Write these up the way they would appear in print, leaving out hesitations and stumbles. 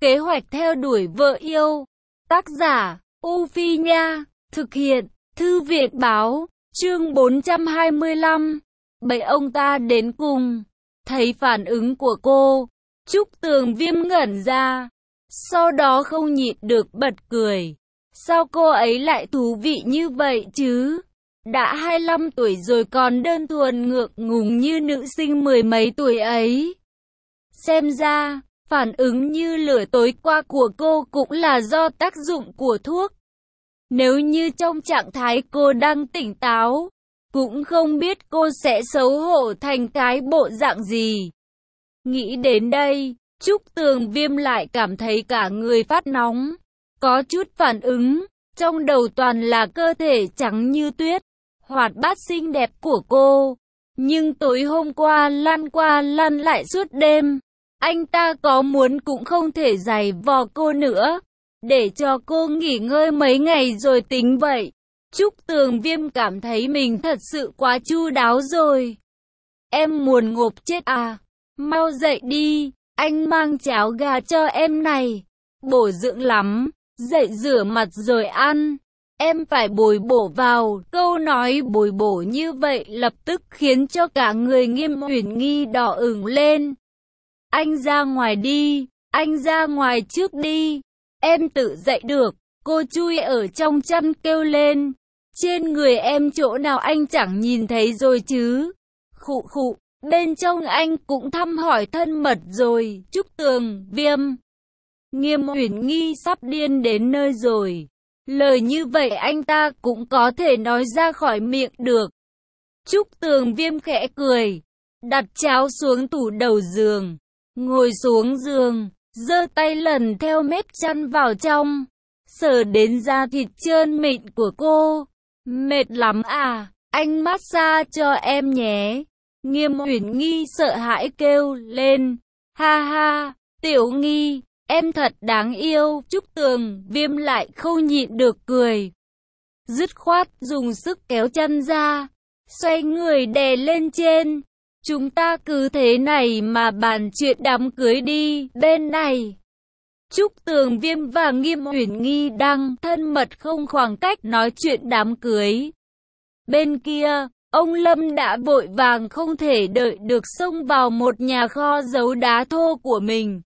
Kế hoạch theo đuổi vợ yêu. Tác giả, U Phi Nha. Thực hiện, Thư viện Báo. Chương 425. Bậy ông ta đến cùng. Thấy phản ứng của cô, Trúc Tường Viêm ngẩn ra. Sau đó không nhịn được bật cười. Sao cô ấy lại thú vị như vậy chứ? Đã 25 tuổi rồi còn đơn thuần ngượng ngùng như nữ sinh mười mấy tuổi ấy. Xem ra, phản ứng như lửa tối qua của cô cũng là do tác dụng của thuốc. Nếu như trong trạng thái cô đang tỉnh táo, cũng không biết cô sẽ xấu hổ thành cái bộ dạng gì. Nghĩ đến đây, Trúc Tường Viêm lại cảm thấy cả người phát nóng, có chút phản ứng, trong đầu toàn là cơ thể trắng như tuyết, hoạt bát xinh đẹp của cô. Nhưng tối hôm qua lăn lại suốt đêm, anh ta có muốn cũng không thể giày vò cô nữa, để cho cô nghỉ ngơi mấy ngày rồi tính vậy. Trúc Tường Viêm cảm thấy mình thật sự quá chu đáo rồi. Em muốn ngộp chết à? Mau dậy đi, anh mang cháo gà cho em này. Bổ dưỡng lắm, dậy rửa mặt rồi ăn. Em phải bồi bổ vào. Câu nói bồi bổ như vậy lập tức khiến cho cả người Nghiêm Uyển Nghi đỏ ửng lên. Anh ra ngoài đi, anh ra ngoài trước đi. Em tự dậy được. Cô chui ở trong chăn kêu lên. Trên người em chỗ nào anh chẳng nhìn thấy rồi chứ. Khụ khụ, bên trong anh cũng thăm hỏi thân mật rồi. Trúc Tường Viêm. Nghiêm Uyển Nghi sắp điên đến nơi rồi. Lời như vậy anh ta cũng có thể nói ra khỏi miệng được. Trúc Tường Viêm khẽ cười, đặt cháo xuống tủ đầu giường, ngồi xuống giường, giơ tay lần theo mép chăn vào trong, sờ đến da thịt trơn mịn của cô. Mệt lắm à, anh massage cho em nhé. Nghiêm Uyển Nghi sợ hãi kêu lên. Ha ha, Tiểu Nghi, em thật đáng yêu. Trúc Tường Viêm lại không nhịn được cười. Dứt khoát dùng sức kéo chân ra, xoay người đè lên trên. Chúng ta cứ thế này mà bàn chuyện đám cưới đi. Bên này, Trúc Tường Viêm và Nghiêm Uyển Nghi đang thân mật không khoảng cách nói chuyện đám cưới. Bên kia, ông Lâm đã vội vàng không thể đợi được xông vào một nhà kho giấu đá thô của mình.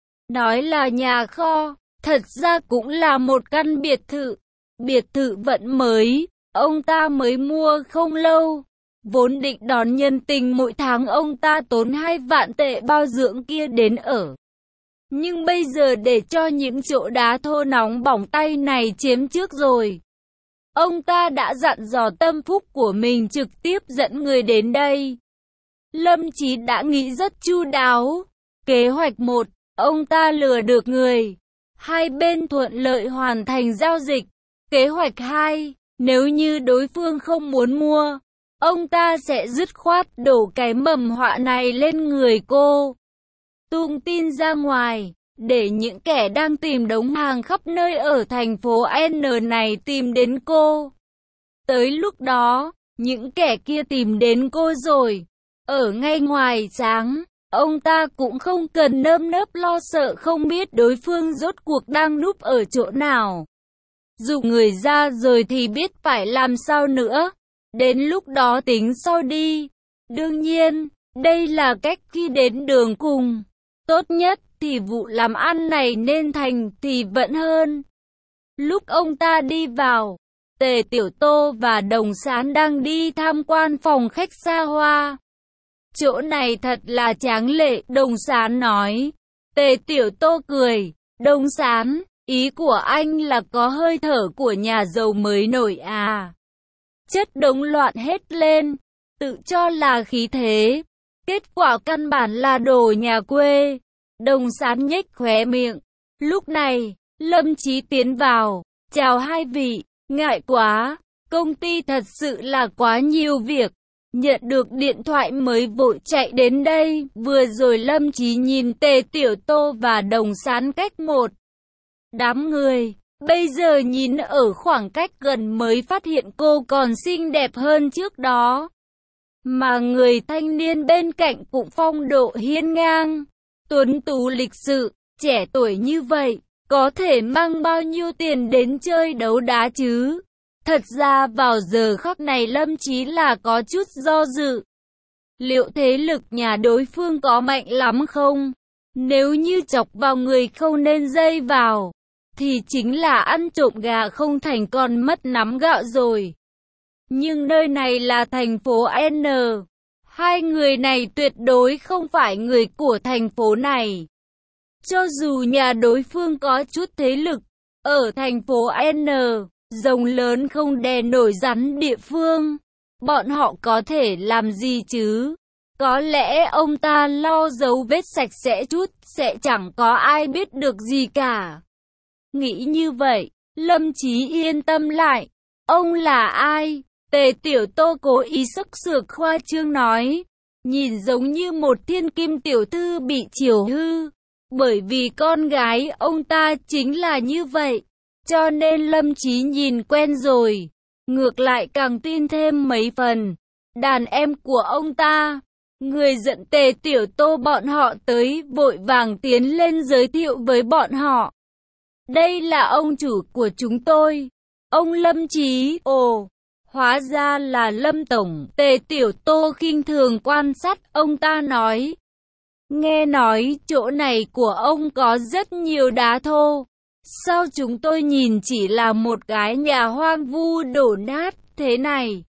Nói là nhà kho, thật ra cũng là một căn biệt thự. Biệt thự vẫn mới, ông ta mới mua không lâu. Vốn định đón nhân tình mỗi tháng ông ta tốn 2 vạn tệ bao dưỡng kia đến ở. Nhưng bây giờ để cho những chỗ đá thô nóng bỏng tay này chiếm trước rồi. Ông ta đã dặn dò tâm phúc của mình trực tiếp dẫn người đến đây. Lâm Chí đã nghĩ rất chu đáo. Kế hoạch 1, ông ta lừa được người. Hai bên thuận lợi hoàn thành giao dịch. Kế hoạch 2, nếu như đối phương không muốn mua, ông ta sẽ dứt khoát đổ cái mầm họa này lên người cô. Tung tin ra ngoài, để những kẻ đang tìm đống hàng khắp nơi ở thành phố N này tìm đến cô. Tới lúc đó, những kẻ kia tìm đến cô rồi. Ở ngay ngoài sáng, ông ta cũng không cần nơm nớp lo sợ không biết đối phương rốt cuộc đang núp ở chỗ nào. Dụ người ra rồi thì biết phải làm sao nữa. Đến lúc đó tính sau đi. Đương nhiên, đây là cách khi đến đường cùng. Tốt nhất thì vụ làm ăn này nên thành thì vẫn hơn. Lúc ông ta đi vào, Tề Tiểu Tô và Đồng Sán đang đi tham quan phòng khách xa hoa. Chỗ này thật là tráng lệ, Đồng Sán nói. Tề Tiểu Tô cười. Đồng Sán, ý của anh là có hơi thở của nhà giàu mới nổi à? Chất đống loạn hết lên, tự cho là khí thế. Kết quả căn bản là đồ nhà quê. Đồng Sán nhếch khóe miệng. Lúc này, Lâm Chí tiến vào. Chào hai vị, ngại quá, công ty thật sự là quá nhiều việc. Nhận được điện thoại mới vội chạy đến đây. Vừa rồi Lâm Chí nhìn Tề Tiểu Tô và Đồng Sán cách một đám người. Bây giờ nhìn ở khoảng cách gần mới phát hiện cô còn xinh đẹp hơn trước đó. Mà người thanh niên bên cạnh cũng phong độ hiên ngang, tuấn tú lịch sự, Trẻ tuổi như vậy, có thể mang bao nhiêu tiền đến chơi đấu đá chứ? Thật ra vào giờ khắc này Lâm Chí là có chút do dự. Liệu thế lực nhà đối phương có mạnh lắm không? Nếu như chọc vào người không nên dây vào, thì chính là ăn trộm gà không thành còn mất nắm gạo rồi. Nhưng nơi này là thành phố N. Hai người này tuyệt đối không phải người của thành phố này. Cho dù nhà đối phương có chút thế lực, ở thành phố N, rồng lớn không đè nổi rắn địa phương, bọn họ có thể làm gì chứ? Có lẽ ông ta lo dấu vết sạch sẽ chút, sẽ chẳng có ai biết được gì cả. Nghĩ như vậy, Lâm Chí yên tâm lại. Ông là ai? Tề Tiểu Tô cố ý sức sược khoa trương nói, nhìn giống như một thiên kim tiểu thư bị chiều hư. Bởi vì con gái ông ta chính là như vậy, cho nên Lâm Chí nhìn quen rồi, ngược lại càng tin thêm mấy phần. Đàn em của ông ta, người dẫn Tề Tiểu Tô bọn họ tới, vội vàng tiến lên giới thiệu với bọn họ. Đây là ông chủ của chúng tôi, ông Lâm Chí. Ồ, hóa ra là Lâm Tổng. Tề Tiểu Tô khinh thường quan sát ông ta nói. Nghe nói chỗ này của ông có rất nhiều đá thô. Sao chúng tôi nhìn chỉ là một cái nhà hoang vu đổ nát thế này?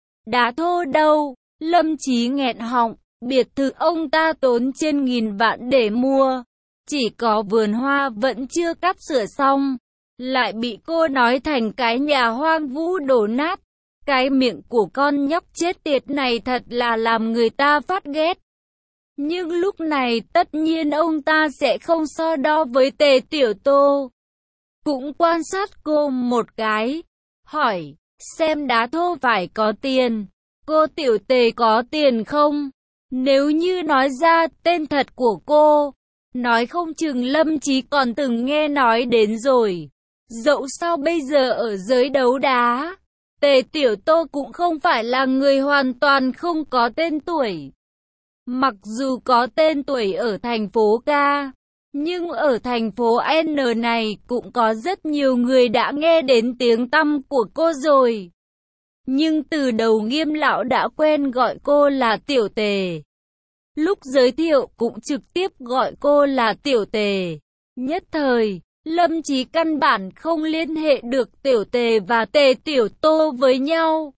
Đá thô đâu? Lâm Chí nghẹn họng, biệt thự ông ta tốn trên 1000 vạn để mua. Chỉ có vườn hoa vẫn chưa cắt sửa xong, lại bị cô nói thành cái nhà hoang vu đổ nát. Cái miệng của con nhóc chết tiệt này thật là làm người ta phát ghét. Nhưng lúc này tất nhiên ông ta sẽ không so đo với Tề Tiểu Tô. Cũng quan sát cô một cái, hỏi, xem đá thô phải có tiền, cô Tiểu Tề có tiền không? Nếu như nói ra tên thật của cô, nói không chừng Lâm Chí còn từng nghe nói đến rồi. Dẫu sao bây giờ ở giới đấu đá, Tề Tiểu Tô cũng không phải là người hoàn toàn không có tên tuổi. Mặc dù có tên tuổi ở thành phố K, nhưng ở thành phố N này cũng có rất nhiều người đã nghe đến tiếng tăm của cô rồi. Nhưng từ đầu Nghiêm lão đã quen gọi cô là Tiểu Tề. Lúc giới thiệu cũng trực tiếp gọi cô là Tiểu Tề. Nhất thời, Lâm Chí căn bản không liên hệ được Tiểu Tề và Tề Tiểu Tô với nhau.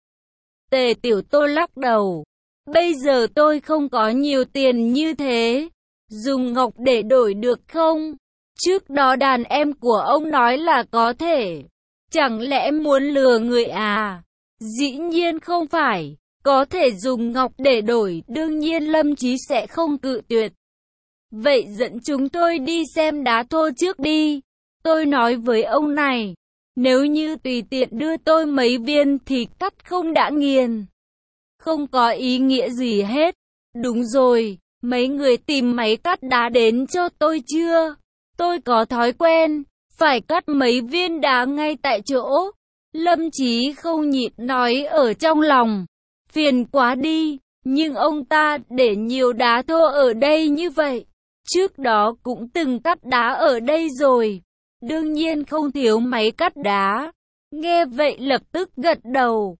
Tề Tiểu Tô lắc đầu. Bây giờ tôi không có nhiều tiền như thế. Dùng ngọc để đổi được không? Trước đó đàn em của ông nói là có thể. Chẳng lẽ muốn lừa người à? Dĩ nhiên không phải. Có thể dùng ngọc để đổi, đương nhiên Lâm Chí sẽ không cự tuyệt. Vậy dẫn chúng tôi đi xem đá thô trước đi. Tôi nói với ông này, nếu như tùy tiện đưa tôi mấy viên thì cắt không đã nghiền. Không có ý nghĩa gì hết. Đúng rồi, mấy người tìm máy cắt đá đến cho tôi chưa? Tôi có thói quen, phải cắt mấy viên đá ngay tại chỗ. Lâm Chí không nhịn nói ở trong lòng. Phiền quá đi, nhưng ông ta để nhiều đá thô ở đây như vậy. Trước đó cũng từng cắt đá ở đây rồi. Đương nhiên không thiếu máy cắt đá. Nghe vậy lập tức gật đầu.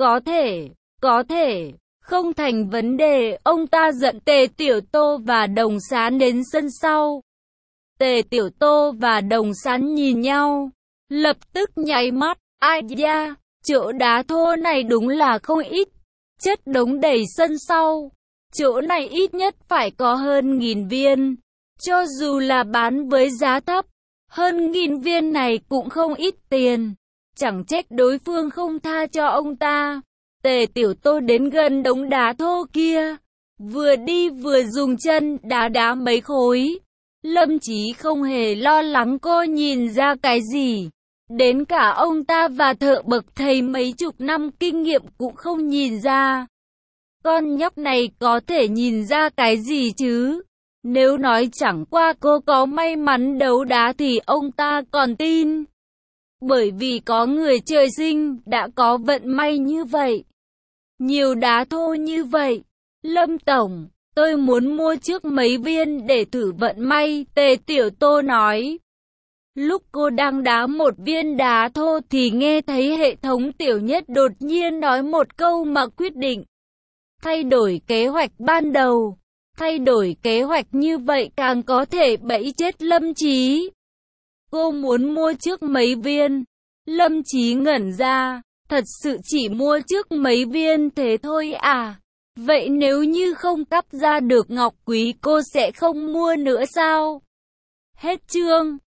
Có thể, không thành vấn đề. Ông ta dẫn Tề Tiểu Tô và Đồng Sán đến sân sau. Tề Tiểu Tô và Đồng Sán nhìn nhau, lập tức nháy mắt. Ai da, chỗ đá thô này đúng là không ít. Chất đống đầy sân sau. Chỗ này ít nhất phải có hơn 1000 viên. Cho dù là bán với giá thấp, hơn 1000 viên này cũng không ít tiền. Chẳng trách đối phương không tha cho ông ta. Tề Tiểu Tô đến gần đống đá thô kia, vừa đi vừa dùng chân đá mấy khối. Lâm Chí không hề lo lắng cô nhìn ra cái gì. Đến cả ông ta và thợ bậc thầy mấy chục năm kinh nghiệm cũng không nhìn ra. Con nhóc này có thể nhìn ra cái gì chứ? Nếu nói chẳng qua cô có may mắn đấu đá thì ông ta còn tin. Bởi vì có người trời sinh đã có vận may như vậy. Nhiều đá thô như vậy. Lâm Tổng, Tôi muốn mua trước mấy viên để thử vận may, Tề Tiểu Tô nói. Lúc cô đang đá một viên đá thô thì nghe thấy hệ thống Tiểu Nhất đột nhiên nói một câu mà quyết định. Thay đổi kế hoạch ban đầu. Thay đổi kế hoạch như vậy càng có thể bẫy chết Lâm Chí. Cô muốn mua trước mấy viên. Lâm Chí ngẩn ra. Thật sự chỉ mua trước mấy viên thế thôi à? Vậy nếu như không cắp ra được ngọc quý cô sẽ không mua nữa sao? Hết chương.